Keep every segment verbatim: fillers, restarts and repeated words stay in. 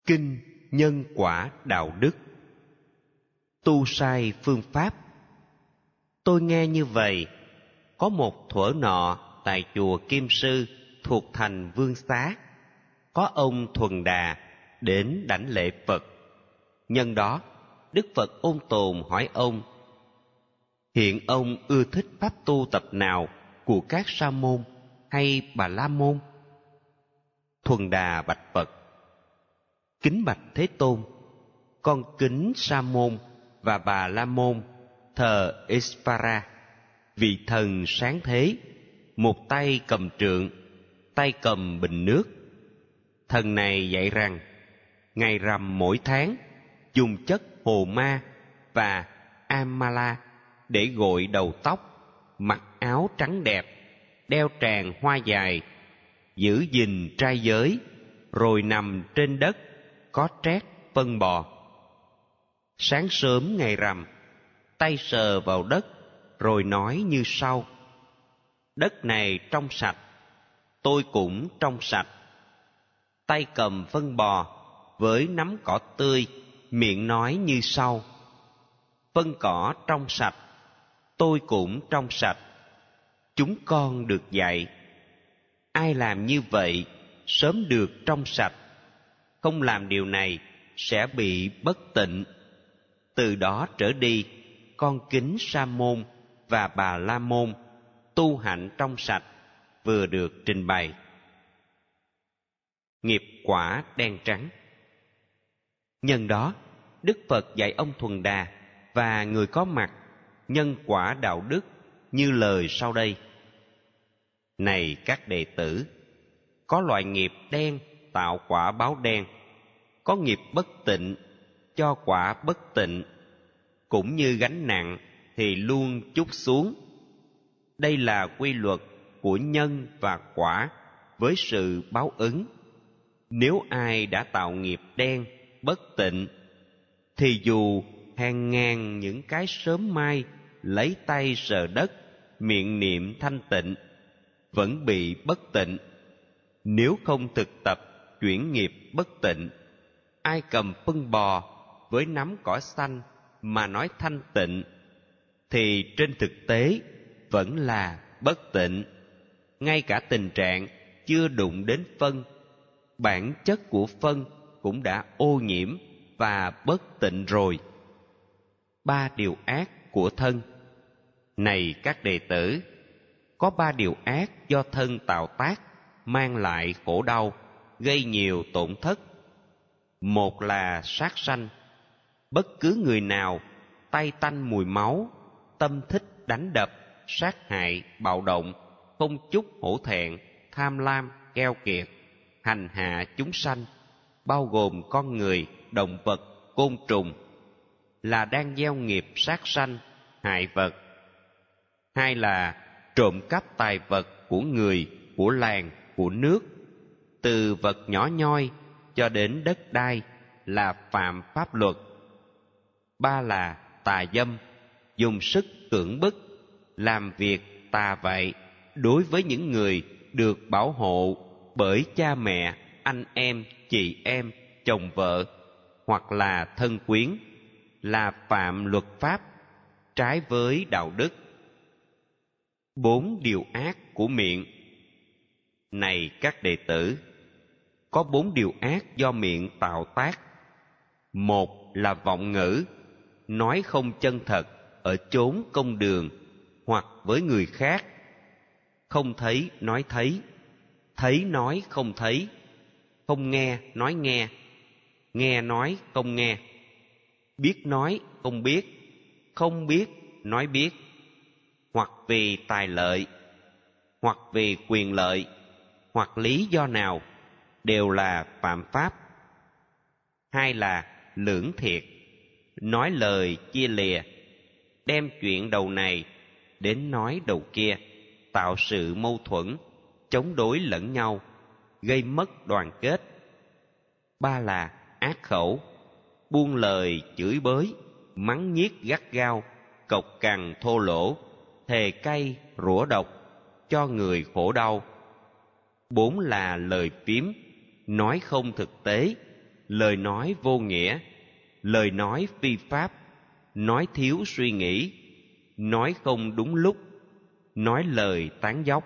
Kinh Nhân Quả Đạo Đức. Tu sai phương pháp. Tôi nghe như vậy, có một thuở nọ tại chùa Kim Sư thuộc thành Vương Xá, có ông Thuần Đà đến đảnh lễ Phật. Nhân đó, Đức Phật Ôn Tồn hỏi ông: hiện ông ưa thích pháp tu tập nào của các sa môn hay Bà La Môn? Thuần Đà bạch Phật: kính bạch Thế Tôn, con kính Sa Môn và Bà La Môn thờ Ishvara, vị thần sáng thế, một tay cầm trượng, tay cầm bình nước. Thần này dạy rằng ngày rằm mỗi tháng dùng chất hồ ma và amala để gội đầu tóc, mặc áo trắng đẹp, đeo tràng hoa dài, giữ gìn trai giới, rồi nằm trên đất có trét phân bò. Sáng sớm ngày rằm, tay sờ vào đất rồi nói như sau: đất này trong sạch, tôi cũng trong sạch. Tay cầm phân bò với nắm cỏ tươi, miệng nói như sau: phân cỏ trong sạch, tôi cũng trong sạch. Chúng con được dạy, ai làm như vậy sớm được trong sạch, không làm điều này sẽ bị bất tịnh. Từ đó trở đi, con kính Sa Môn và Bà La Môn tu hạnh trong sạch vừa được trình bày. Nghiệp quả đen trắng. Nhân đó, Đức Phật dạy ông Thuần Đà và người có mặt nhân quả đạo đức như lời sau đây: này các đệ tử, có loại nghiệp đen tạo quả báo đen, có nghiệp bất tịnh cho quả bất tịnh, cũng như gánh nặng thì luôn trút xuống. Đây là quy luật của nhân và quả với sự báo ứng. Nếu ai đã tạo nghiệp đen bất tịnh, thì dù hàng ngàn những cái sớm mai lấy tay sờ đất, miệng niệm thanh tịnh, vẫn bị bất tịnh. Nếu không thực tập chuyển nghiệp bất tịnh, ai cầm phân bò với nắm cỏ xanh mà nói thanh tịnh, thì trên thực tế vẫn là bất tịnh. Ngay cả tình trạng chưa đụng đến phân, bản chất của phân cũng đã ô nhiễm và bất tịnh rồi. Ba điều ác của thân. Này các đệ tử, có ba điều ác do thân tạo tác, mang lại khổ đau, gây nhiều tổn thất. Một là sát sanh. Bất cứ người nào tay tanh mùi máu, tâm thích đánh đập, sát hại, bạo động, không chút hổ thẹn, tham lam, keo kiệt, hành hạ chúng sanh, bao gồm con người, động vật, côn trùng, là đang gieo nghiệp sát sanh, hại vật. Hai là trộm cắp tài vật của người, của làng, của nước, từ vật nhỏ nhoi cho đến đất đai, là phạm pháp luật. Ba là tà dâm, dùng sức cưỡng bức, làm việc tà vậy đối với những người được bảo hộ bởi cha mẹ, anh em, chị em, chồng vợ, hoặc là thân quyến, là phạm luật pháp, trái với đạo đức. Bốn điều ác của miệng. Này các đệ tử, có bốn điều ác do miệng tạo tác. Một là vọng ngữ, nói không chân thật ở chốn công đường hoặc với người khác. Không thấy nói thấy, thấy nói không thấy, không nghe nói nghe, nghe nói không nghe, biết nói không biết, không biết nói biết, hoặc vì tài lợi, hoặc vì quyền lợi, hoặc lý do nào, đều là phạm pháp. Hai là lưỡng thiệt, nói lời chia lìa, đem chuyện đầu này đến nói đầu kia, tạo sự mâu thuẫn, chống đối lẫn nhau, gây mất đoàn kết. Ba là ác khẩu, buông lời chửi bới, mắng nhiếc gắt gao, cộc cằn thô lỗ, thề cay rủa độc, cho người khổ đau. Bốn là lời phím, nói không thực tế, lời nói vô nghĩa, lời nói phi pháp, nói thiếu suy nghĩ, nói không đúng lúc, nói lời tán dóc.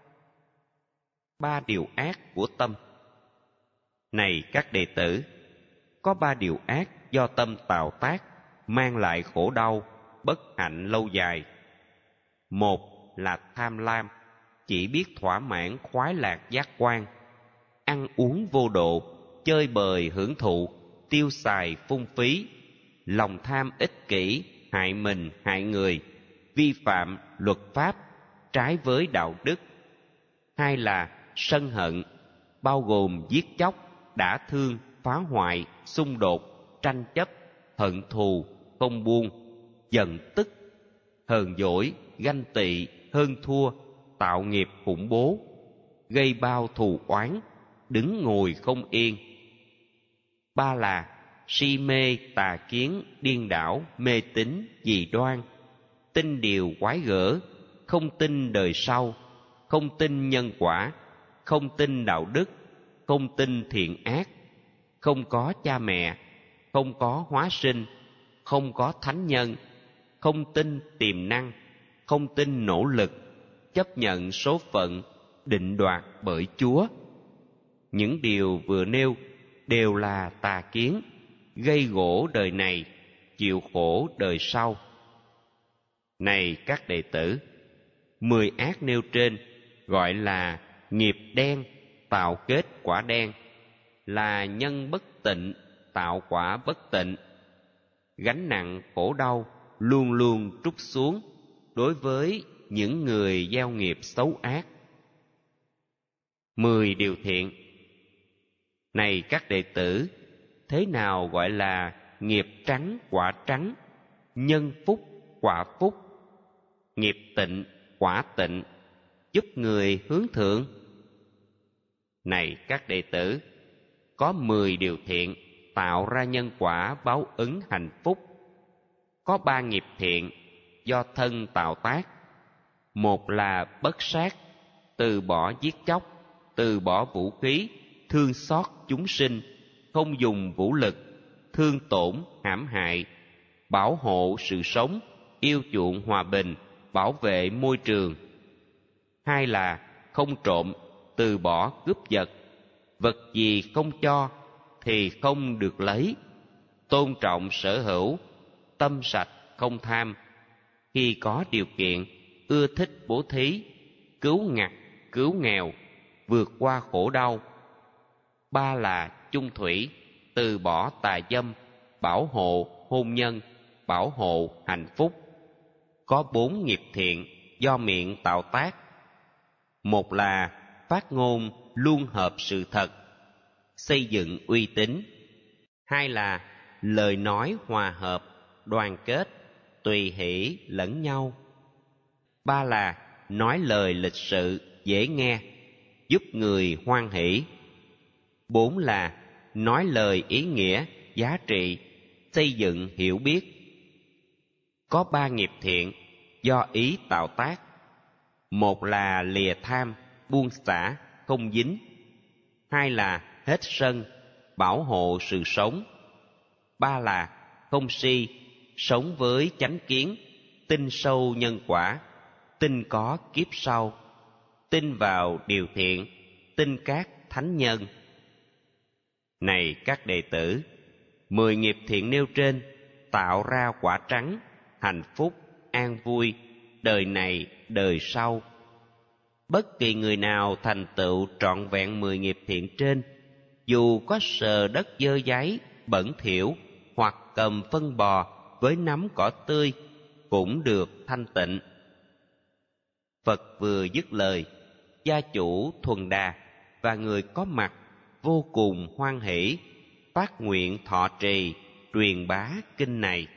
Ba điều ác của tâm. Này các đệ tử, có ba điều ác do tâm tạo tác, mang lại khổ đau, bất hạnh lâu dài. Một là tham lam, chỉ biết thỏa mãn khoái lạc giác quan, ăn uống vô độ, chơi bời hưởng thụ, tiêu xài phung phí, lòng tham ích kỷ, hại mình hại người, vi phạm luật pháp, trái với đạo đức. Hai là sân hận, bao gồm giết chóc, đả thương, phá hoại, xung đột, tranh chấp, hận thù, không buông, giận tức, hờn dỗi, ganh tị, hơn thua, tạo nghiệp khủng bố, gây bao thù oán, đứng ngồi không yên. Ba là si mê, tà kiến, điên đảo, mê tín, dị đoan, tin điều quái gở, không tin đời sau, không tin nhân quả, không tin đạo đức, không tin thiện ác, không có cha mẹ, không có hóa sinh, không có thánh nhân, không tin tiềm năng, không tin nỗ lực, chấp nhận số phận định đoạt bởi Chúa. Những điều vừa nêu đều là tà kiến, gây gổ đời này, chịu khổ đời sau. Này các đệ tử, mười ác nêu trên gọi là nghiệp đen, tạo kết quả đen, là nhân bất tịnh, tạo quả bất tịnh. Gánh nặng khổ đau luôn luôn trút xuống đối với những người gieo nghiệp xấu ác. Mười điều thiện. Này các đệ tử, thế nào gọi là nghiệp trắng quả trắng, nhân phúc quả phúc, nghiệp tịnh quả tịnh, giúp người hướng thượng? Này các đệ tử, có mười điều thiện tạo ra nhân quả báo ứng hạnh phúc. Có ba nghiệp thiện do thân tạo tác. Một là bất sát, từ bỏ giết chóc, từ bỏ vũ khí, thương xót chúng sinh, không dùng vũ lực, thương tổn hãm hại, bảo hộ sự sống, yêu chuộng hòa bình, bảo vệ môi trường. Hai là không trộm, từ bỏ cướp giật, vật gì không cho thì không được lấy, tôn trọng sở hữu, tâm sạch không tham, khi có điều kiện ưa thích bố thí, cứu ngặt, cứu nghèo, vượt qua khổ đau. Ba là chung thủy, từ bỏ tà dâm, bảo hộ hôn nhân, bảo hộ hạnh phúc. Có bốn nghiệp thiện do miệng tạo tác. Một là phát ngôn luôn hợp sự thật, xây dựng uy tín. Hai là lời nói hòa hợp, đoàn kết, tùy hỷ lẫn nhau. Ba là nói lời lịch sự, dễ nghe, giúp người hoan hỷ. Bốn là nói lời ý nghĩa, giá trị, xây dựng hiểu biết. Có ba nghiệp thiện do ý tạo tác. Một là lìa tham, buông xả, không dính. Hai là hết sân, bảo hộ sự sống. Ba là không si, sống với chánh kiến, tin sâu nhân quả, tin có kiếp sau, tin vào điều thiện, tin các thánh nhân. Này các đệ tử, mười nghiệp thiện nêu trên tạo ra quả trắng, hạnh phúc, an vui, đời này, đời sau. Bất kỳ người nào thành tựu trọn vẹn mười nghiệp thiện trên, dù có sờ đất dơ dáy, bẩn thỉu, hoặc cầm phân bò với nắm cỏ tươi, cũng được thanh tịnh. Phật vừa dứt lời, gia chủ Thuần Đà và người có mặt vô cùng hoan hỷ, phát nguyện thọ trì, truyền bá kinh này.